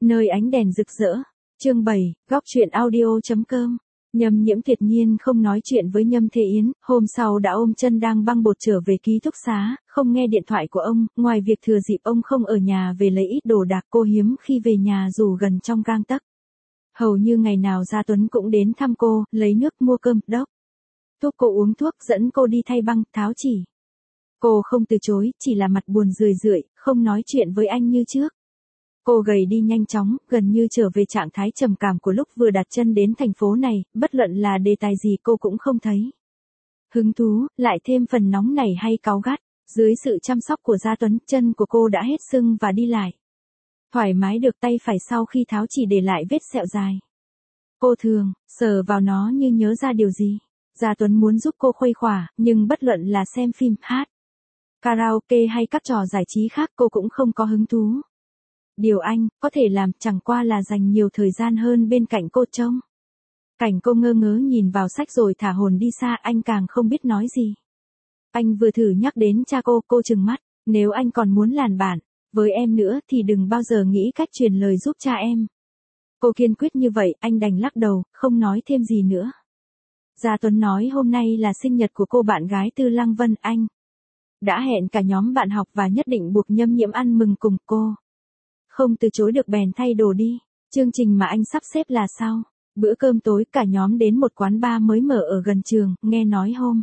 Nơi ánh đèn rực rỡ. Chương 7, góc truyện audio.com. Nhâm Nhiễm tuyệt nhiên không nói chuyện với Nhâm Thế Yến, hôm sau đã ôm chân đang băng bột trở về ký túc xá, không nghe điện thoại của ông, ngoài việc thừa dịp ông không ở nhà về lấy ít đồ đạc, cô hiếm khi về nhà dù gần trong gang tấc. Hầu như ngày nào Gia Tuấn cũng đến thăm cô, lấy nước mua cơm, đốc thuốc cô uống thuốc, dẫn cô đi thay băng, tháo chỉ. Cô không từ chối, chỉ là mặt buồn rười rượi, không nói chuyện với anh như trước. Cô gầy đi nhanh chóng, gần như trở về trạng thái trầm cảm của lúc vừa đặt chân đến thành phố này, bất luận là đề tài gì cô cũng không thấy hứng thú, lại thêm phần nóng nảy hay cáu gắt. Dưới sự chăm sóc của Gia Tuấn, chân của cô đã hết sưng và đi lại thoải mái được, tay phải sau khi tháo chỉ để lại vết sẹo dài. Cô thường sờ vào nó như nhớ ra điều gì. Gia Tuấn muốn giúp cô khuây khỏa, nhưng bất luận là xem phim, hát, karaoke hay các trò giải trí khác cô cũng không có hứng thú. Điều anh có thể làm chẳng qua là dành nhiều thời gian hơn bên cạnh cô trông. Cảnh cô ngơ ngớ nhìn vào sách rồi thả hồn đi xa, anh càng không biết nói gì. Anh vừa thử nhắc đến cha cô trừng mắt, nếu anh còn muốn làm bạn với em nữa thì đừng bao giờ nghĩ cách truyền lời giúp cha em. Cô kiên quyết như vậy, anh đành lắc đầu, không nói thêm gì nữa. Gia Tuấn nói hôm nay là sinh nhật của cô bạn gái Tư Lăng Vân, anh đã hẹn cả nhóm bạn học và nhất định buộc Nhâm Nhiễm ăn mừng cùng cô. Không từ chối được bèn thay đồ đi. Chương trình mà anh sắp xếp là sau bữa cơm tối, cả nhóm đến một quán bar mới mở ở gần trường, nghe nói hôm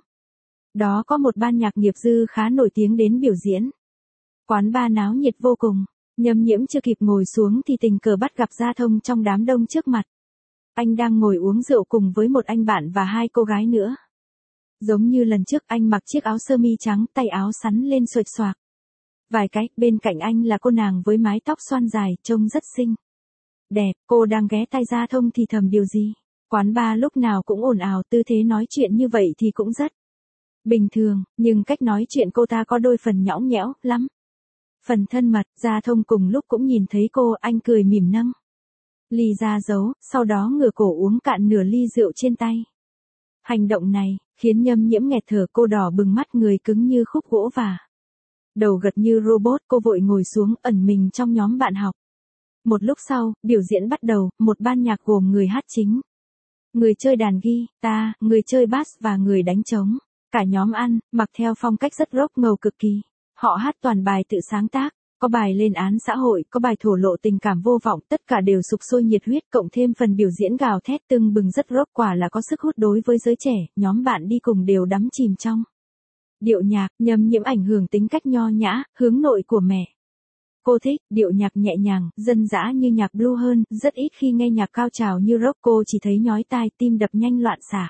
đó có một ban nhạc nghiệp dư khá nổi tiếng đến biểu diễn. Quán bar náo nhiệt vô cùng. Nhâm Nhiễm chưa kịp ngồi xuống thì tình cờ bắt gặp Gia Thông trong đám đông trước mặt. Anh đang ngồi uống rượu cùng với một anh bạn và hai cô gái nữa. Giống như lần trước, anh mặc chiếc áo sơ mi trắng, tay áo sắn lên xuệch xoạc vài cái, bên cạnh anh là cô nàng với mái tóc xoăn dài, trông rất xinh đẹp. Cô đang ghé tai Gia Thông thì thầm điều gì. Quán bar lúc nào cũng ồn ào, tư thế nói chuyện như vậy thì cũng rất bình thường, nhưng cách nói chuyện cô ta có đôi phần nhõng nhẽo lắm, phần thân mật. Gia Thông cùng lúc cũng nhìn thấy cô, anh cười mỉm nâng ly ra giấu, sau đó ngửa cổ uống cạn nửa ly rượu trên tay. Hành động này khiến Nhâm Nhiễm nghẹt thở, cô đỏ bừng mắt, người cứng như khúc gỗ và đầu gật như robot. Cô vội ngồi xuống, ẩn mình trong nhóm bạn học. Một lúc sau, biểu diễn bắt đầu, một ban nhạc gồm người hát chính, người chơi đàn guitar, người chơi bass và người đánh trống. Cả nhóm ăn mặc theo phong cách rất rock ngầu cực kỳ. Họ hát toàn bài tự sáng tác, có bài lên án xã hội, có bài thổ lộ tình cảm vô vọng, tất cả đều sục sôi nhiệt huyết, cộng thêm phần biểu diễn gào thét tưng bừng rất rock, quả là có sức hút đối với giới trẻ. Nhóm bạn đi cùng đều đắm chìm trong điệu nhạc. Nhâm Nhiễm ảnh hưởng tính cách nho nhã, hướng nội của mẹ. Cô thích điệu nhạc nhẹ nhàng, dân dã như nhạc blues hơn, rất ít khi nghe nhạc cao trào như rock, cô chỉ thấy nhói tai, tim đập nhanh loạn xạ.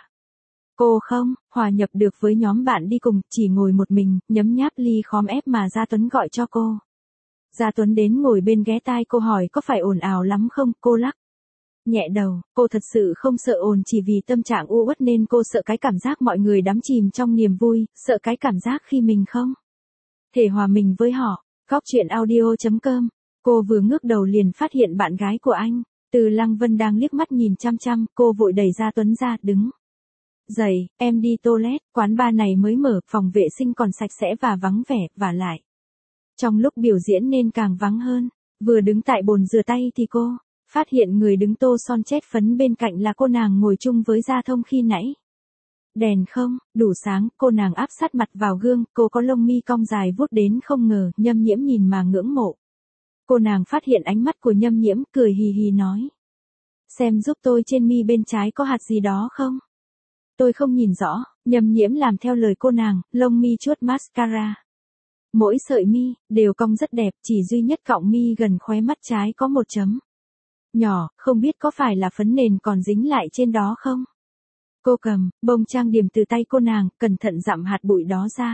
Cô không hòa nhập được với nhóm bạn đi cùng, chỉ ngồi một mình, nhấm nháp ly khóm ép mà Gia Tuấn gọi cho cô. Gia Tuấn đến ngồi bên ghé tai cô, hỏi có phải ồn ào lắm không. Cô lắc nhẹ đầu, cô thật sự không sợ ồn, chỉ vì tâm trạng u uất nên cô sợ cái cảm giác mọi người đắm chìm trong niềm vui, sợ cái cảm giác khi mình không thể hòa mình với họ. Góc truyện audio.com. Cô vừa ngước đầu liền phát hiện bạn gái của anh, Từ Lăng Vân đang liếc mắt nhìn chăm chăm. Cô vội đẩy Gia Tuấn ra, đứng dậy, em đi toilet. Quán bar này mới mở, phòng vệ sinh còn sạch sẽ và vắng vẻ, vả lại trong lúc biểu diễn nên càng vắng hơn. Vừa đứng tại bồn rửa tay thì cô phát hiện người đứng tô son chét phấn bên cạnh là cô nàng ngồi chung với Gia Thông khi nãy. Đèn không đủ sáng, cô nàng áp sát mặt vào gương, cô có lông mi cong dài vuốt đến không ngờ. Nhâm Nhiễm nhìn mà ngưỡng mộ. Cô nàng phát hiện ánh mắt của Nhâm Nhiễm, cười hì hì nói: xem giúp tôi, trên mi bên trái có hạt gì đó không? Tôi không nhìn rõ. Nhâm Nhiễm làm theo lời cô nàng, lông mi chuốt mascara. Mỗi sợi mi đều cong rất đẹp, chỉ duy nhất cọng mi gần khóe mắt trái có một chấm nhỏ, không biết có phải là phấn nền còn dính lại trên đó không? Cô cầm bông trang điểm từ tay cô nàng, cẩn thận dặm hạt bụi đó ra.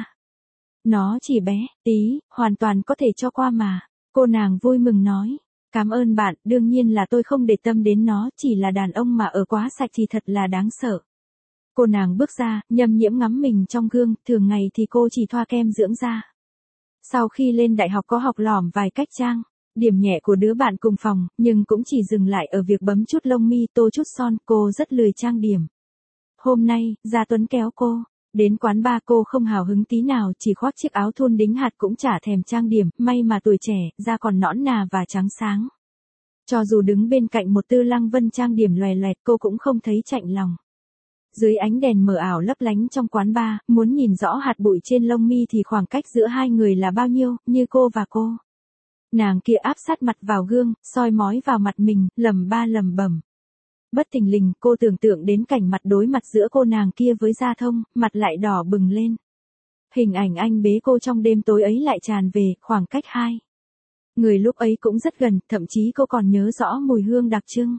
Nó chỉ bé tí, hoàn toàn có thể cho qua mà. Cô nàng vui mừng nói: cảm ơn bạn, đương nhiên là tôi không để tâm đến nó, chỉ là đàn ông mà ở quá sạch thì thật là đáng sợ. Cô nàng bước ra, Nhâm Nhiễm ngắm mình trong gương, thường ngày thì cô chỉ thoa kem dưỡng da. Sau khi lên đại học có học lỏm vài cách trang điểm nhẹ của đứa bạn cùng phòng, nhưng cũng chỉ dừng lại ở việc bấm chút lông mi, tô chút son, cô rất lười trang điểm. Hôm nay, Gia Tuấn kéo cô đến quán bar, cô không hào hứng tí nào, chỉ khoác chiếc áo thun đính hạt, cũng chả thèm trang điểm, may mà tuổi trẻ, da còn nõn nà và trắng sáng. Cho dù đứng bên cạnh một Tư Lăng Vân trang điểm loè loẹt cô cũng không thấy chạnh lòng. Dưới ánh đèn mờ ảo lấp lánh trong quán bar, muốn nhìn rõ hạt bụi trên lông mi thì khoảng cách giữa hai người là bao nhiêu, như cô và cô. Nàng kia áp sát mặt vào gương, soi mói vào mặt mình, lẩm bẩm. Bất thình lình, cô tưởng tượng đến cảnh mặt đối mặt giữa cô nàng kia với Gia Thông, mặt lại đỏ bừng lên. Hình ảnh anh bế cô trong đêm tối ấy lại tràn về, khoảng cách hai người lúc ấy cũng rất gần, thậm chí cô còn nhớ rõ mùi hương đặc trưng.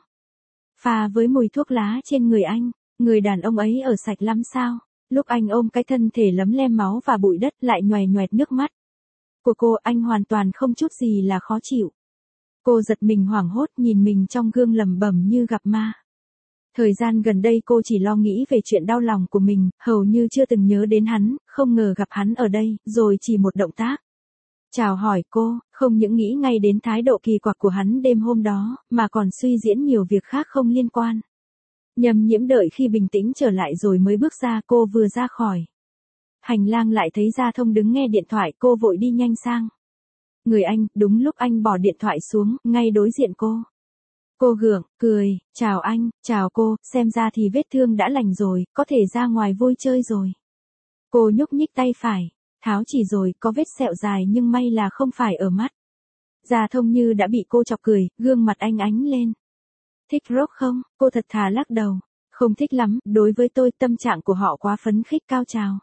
Pha với mùi thuốc lá trên người anh, người đàn ông ấy ở sạch lắm sao? Lúc anh ôm cái thân thể lấm lem máu và bụi đất lại nhoè nhoẹt nước mắt của cô, anh hoàn toàn không chút gì là khó chịu. Cô giật mình hoảng hốt nhìn mình trong gương lẩm bẩm như gặp ma. Thời gian gần đây cô chỉ lo nghĩ về chuyện đau lòng của mình, hầu như chưa từng nhớ đến hắn, không ngờ gặp hắn ở đây, rồi chỉ một động tác. Chào hỏi cô, không những nghĩ ngay đến thái độ kỳ quặc của hắn đêm hôm đó, mà còn suy diễn nhiều việc khác không liên quan. Nhâm Nhiễm đợi khi bình tĩnh trở lại rồi mới bước ra, cô vừa ra khỏi hành lang lại thấy Gia Thông đứng nghe điện thoại, cô vội đi nhanh sang người anh, đúng lúc anh bỏ điện thoại xuống, ngay đối diện cô. Cô gượng, cười, chào anh, chào cô, xem ra thì vết thương đã lành rồi, có thể ra ngoài vui chơi rồi. Cô nhúc nhích tay phải, tháo chỉ rồi, có vết sẹo dài nhưng may là không phải ở mắt. Gia Thông như đã bị cô chọc cười, gương mặt anh ánh lên. Thích rock không? Cô thật thà lắc đầu. Không thích lắm, đối với tôi tâm trạng của họ quá phấn khích cao trào.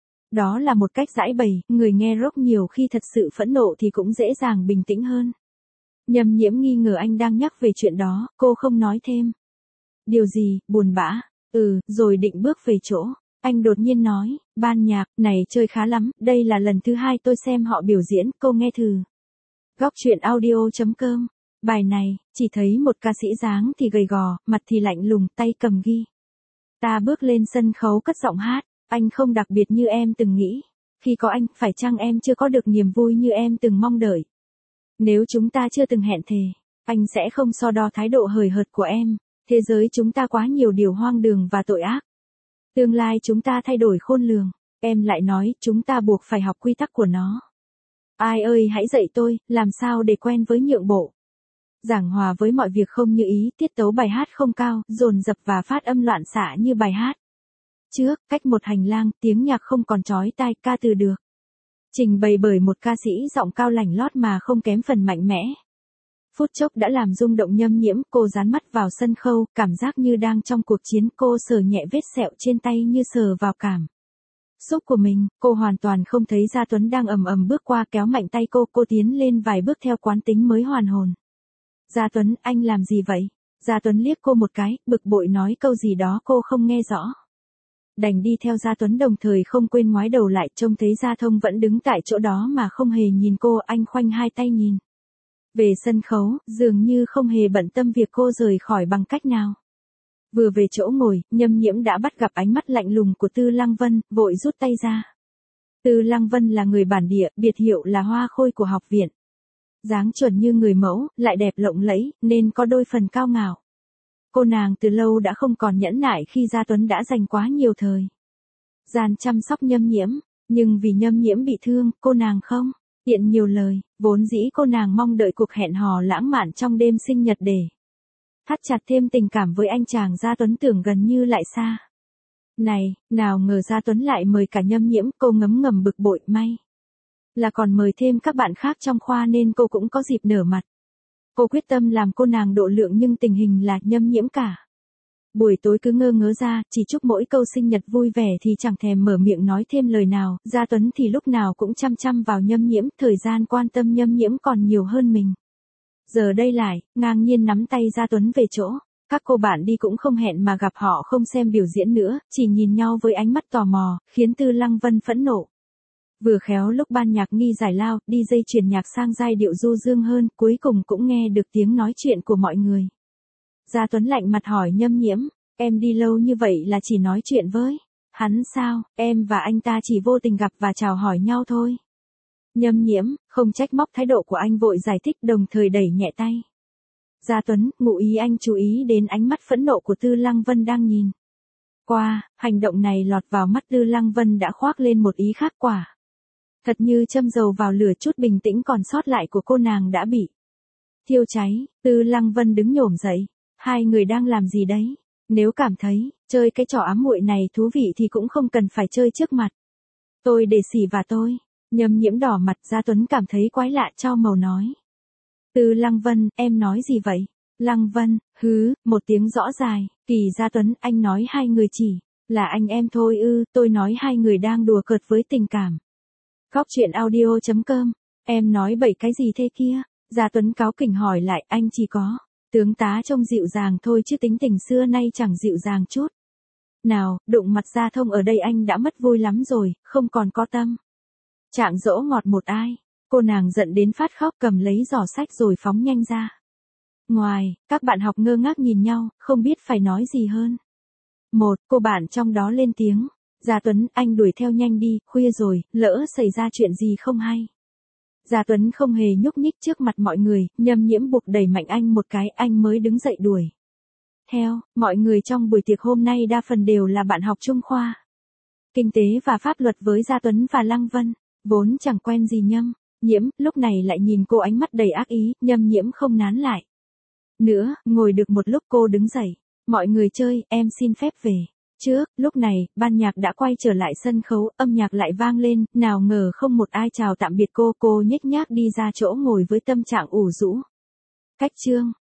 Đó là một cách giãi bày, người nghe rock nhiều khi thật sự phẫn nộ thì cũng dễ dàng bình tĩnh hơn. Nhâm Nhiễm nghi ngờ anh đang nhắc về chuyện đó, cô không nói thêm. Điều gì, buồn bã? Rồi định bước về chỗ. Anh đột nhiên nói, ban nhạc, này chơi khá lắm, đây là lần thứ 2 tôi xem họ biểu diễn, cô nghe thử. Góc truyện audio.com. Bài này, chỉ thấy một ca sĩ dáng thì gầy gò, mặt thì lạnh lùng, tay cầm ghi. Ta bước lên sân khấu cất giọng hát, anh không đặc biệt như em từng nghĩ. Khi có anh, phải chăng em chưa có được niềm vui như em từng mong đợi? Nếu chúng ta chưa từng hẹn thề, anh sẽ không so đo thái độ hời hợt của em. Thế giới chúng ta quá nhiều điều hoang đường và tội ác. Tương lai chúng ta thay đổi khôn lường. Em lại nói, chúng ta buộc phải học quy tắc của nó. Ai ơi hãy dạy tôi, làm sao để quen với nhượng bộ. Giảng hòa với mọi việc không như ý, tiết tấu bài hát không cao, dồn dập và phát âm loạn xạ như bài hát trước, cách một hành lang, tiếng nhạc không còn chói tai, ca từ được trình bày bởi một ca sĩ giọng cao lành lót mà không kém phần mạnh mẽ. Phút chốc đã làm rung động Nhâm Nhiễm, cô dán mắt vào sân khấu, cảm giác như đang trong cuộc chiến, cô sờ nhẹ vết sẹo trên tay như sờ vào cảm xúc của mình, cô hoàn toàn không thấy Gia Tuấn đang ầm ầm bước qua kéo mạnh tay cô tiến lên vài bước theo quán tính mới hoàn hồn. Gia Tuấn, anh làm gì vậy? Gia Tuấn liếc cô một cái, bực bội nói câu gì đó cô không nghe rõ. Đành đi theo Gia Tuấn đồng thời không quên ngoái đầu lại, trông thấy Gia Thông vẫn đứng tại chỗ đó mà không hề nhìn cô, anh khoanh hai tay nhìn về sân khấu, dường như không hề bận tâm việc cô rời khỏi bằng cách nào. Vừa về chỗ ngồi, Nhâm Nhiễm đã bắt gặp ánh mắt lạnh lùng của Tư Lăng Vân, vội rút tay ra. Tư Lăng Vân là người bản địa, biệt hiệu là Hoa Khôi của học viện. Dáng chuẩn như người mẫu, lại đẹp lộng lẫy, nên có đôi phần cao ngạo. Cô nàng từ lâu đã không còn nhẫn nại khi Gia Tuấn đã dành quá nhiều thời gian chăm sóc Nhâm Nhiễm, nhưng vì Nhâm Nhiễm bị thương, cô nàng không tiện nhiều lời, vốn dĩ cô nàng mong đợi cuộc hẹn hò lãng mạn trong đêm sinh nhật để thắt chặt thêm tình cảm với anh chàng Gia Tuấn tưởng gần như lại xa. Này, nào ngờ Gia Tuấn lại mời cả Nhâm Nhiễm, cô ngấm ngầm bực bội, may là còn mời thêm các bạn khác trong khoa nên cô cũng có dịp nở mặt. Cô quyết tâm làm cô nàng độ lượng nhưng tình hình là Nhâm Nhiễm cả buổi tối cứ ngơ ngớ ra, chỉ chúc mỗi câu sinh nhật vui vẻ thì chẳng thèm mở miệng nói thêm lời nào. Gia Tuấn thì lúc nào cũng chăm chăm vào Nhâm Nhiễm, thời gian quan tâm Nhâm Nhiễm còn nhiều hơn mình. Giờ đây lại, ngang nhiên nắm tay Gia Tuấn về chỗ. Các cô bạn đi cũng không hẹn mà gặp họ không xem biểu diễn nữa, chỉ nhìn nhau với ánh mắt tò mò, khiến Tư Lăng Vân phẫn nộ. Vừa khéo lúc ban nhạc nghi giải lao, DJ truyền nhạc sang giai điệu du dương hơn, cuối cùng cũng nghe được tiếng nói chuyện của mọi người. Gia Tuấn lạnh mặt hỏi Nhâm Nhiễm, em đi lâu như vậy là chỉ nói chuyện với hắn sao? Em và anh ta chỉ vô tình gặp và chào hỏi nhau thôi. Nhâm Nhiễm, không trách móc thái độ của anh, vội giải thích đồng thời đẩy nhẹ tay. Gia Tuấn, ngụ ý anh chú ý đến ánh mắt phẫn nộ của Tư Lăng Vân đang nhìn qua, hành động này lọt vào mắt Tư Lăng Vân đã khoác lên một ý khác quả. Thật như châm dầu vào lửa, chút bình tĩnh còn sót lại của cô nàng đã bị thiêu cháy, Tư Lăng Vân đứng nhổm dậy. Hai người đang làm gì đấy? Nếu cảm thấy, chơi cái trò ám muội này thú vị thì cũng không cần phải chơi trước mặt. Tôi để xỉ và tôi. Nhâm Nhiễm đỏ mặt, Gia Tuấn cảm thấy quái lạ cho màu nói. Tư Lăng Vân, em nói gì vậy? Lăng Vân, một tiếng rõ dài. Kỳ Gia Tuấn, anh nói hai người chỉ là anh em thôi ư? Tôi nói hai người đang đùa cợt với tình cảm. Góc truyện audio.com. Em nói bậy cái gì thế kia? Gia Tuấn cáu kỉnh hỏi lại, anh chỉ có tướng tá trông dịu dàng thôi chứ tính tình xưa nay chẳng dịu dàng chút nào, đụng mặt Gia Thông ở đây anh đã mất vui lắm rồi, không còn có tâm trạng dỗ ngọt một ai. Cô nàng giận đến phát khóc, cầm lấy giỏ sách rồi phóng nhanh ra ngoài. Các bạn học ngơ ngác nhìn nhau, không biết phải nói gì hơn. Một cô bạn trong đó lên tiếng. Gia Tuấn, anh đuổi theo nhanh đi, khuya rồi, lỡ xảy ra chuyện gì không hay. Gia Tuấn không hề nhúc nhích trước mặt mọi người, Nhâm Nhiễm buộc đẩy mạnh anh một cái, anh mới đứng dậy đuổi theo. Mọi người trong buổi tiệc hôm nay đa phần đều là bạn học chung khoa kinh tế và pháp luật với Gia Tuấn và Lăng Vân, vốn chẳng quen gì Nhâm Nhiễm, lúc này lại nhìn cô ánh mắt đầy ác ý. Nhâm Nhiễm không nán lại nữa, ngồi được một lúc cô đứng dậy. Mọi người chơi, em xin phép về trước. Lúc này, ban nhạc đã quay trở lại sân khấu, âm nhạc lại vang lên, nào ngờ không một ai chào tạm biệt cô nhếch nhác đi ra chỗ ngồi với tâm trạng ủ rũ. Cách chương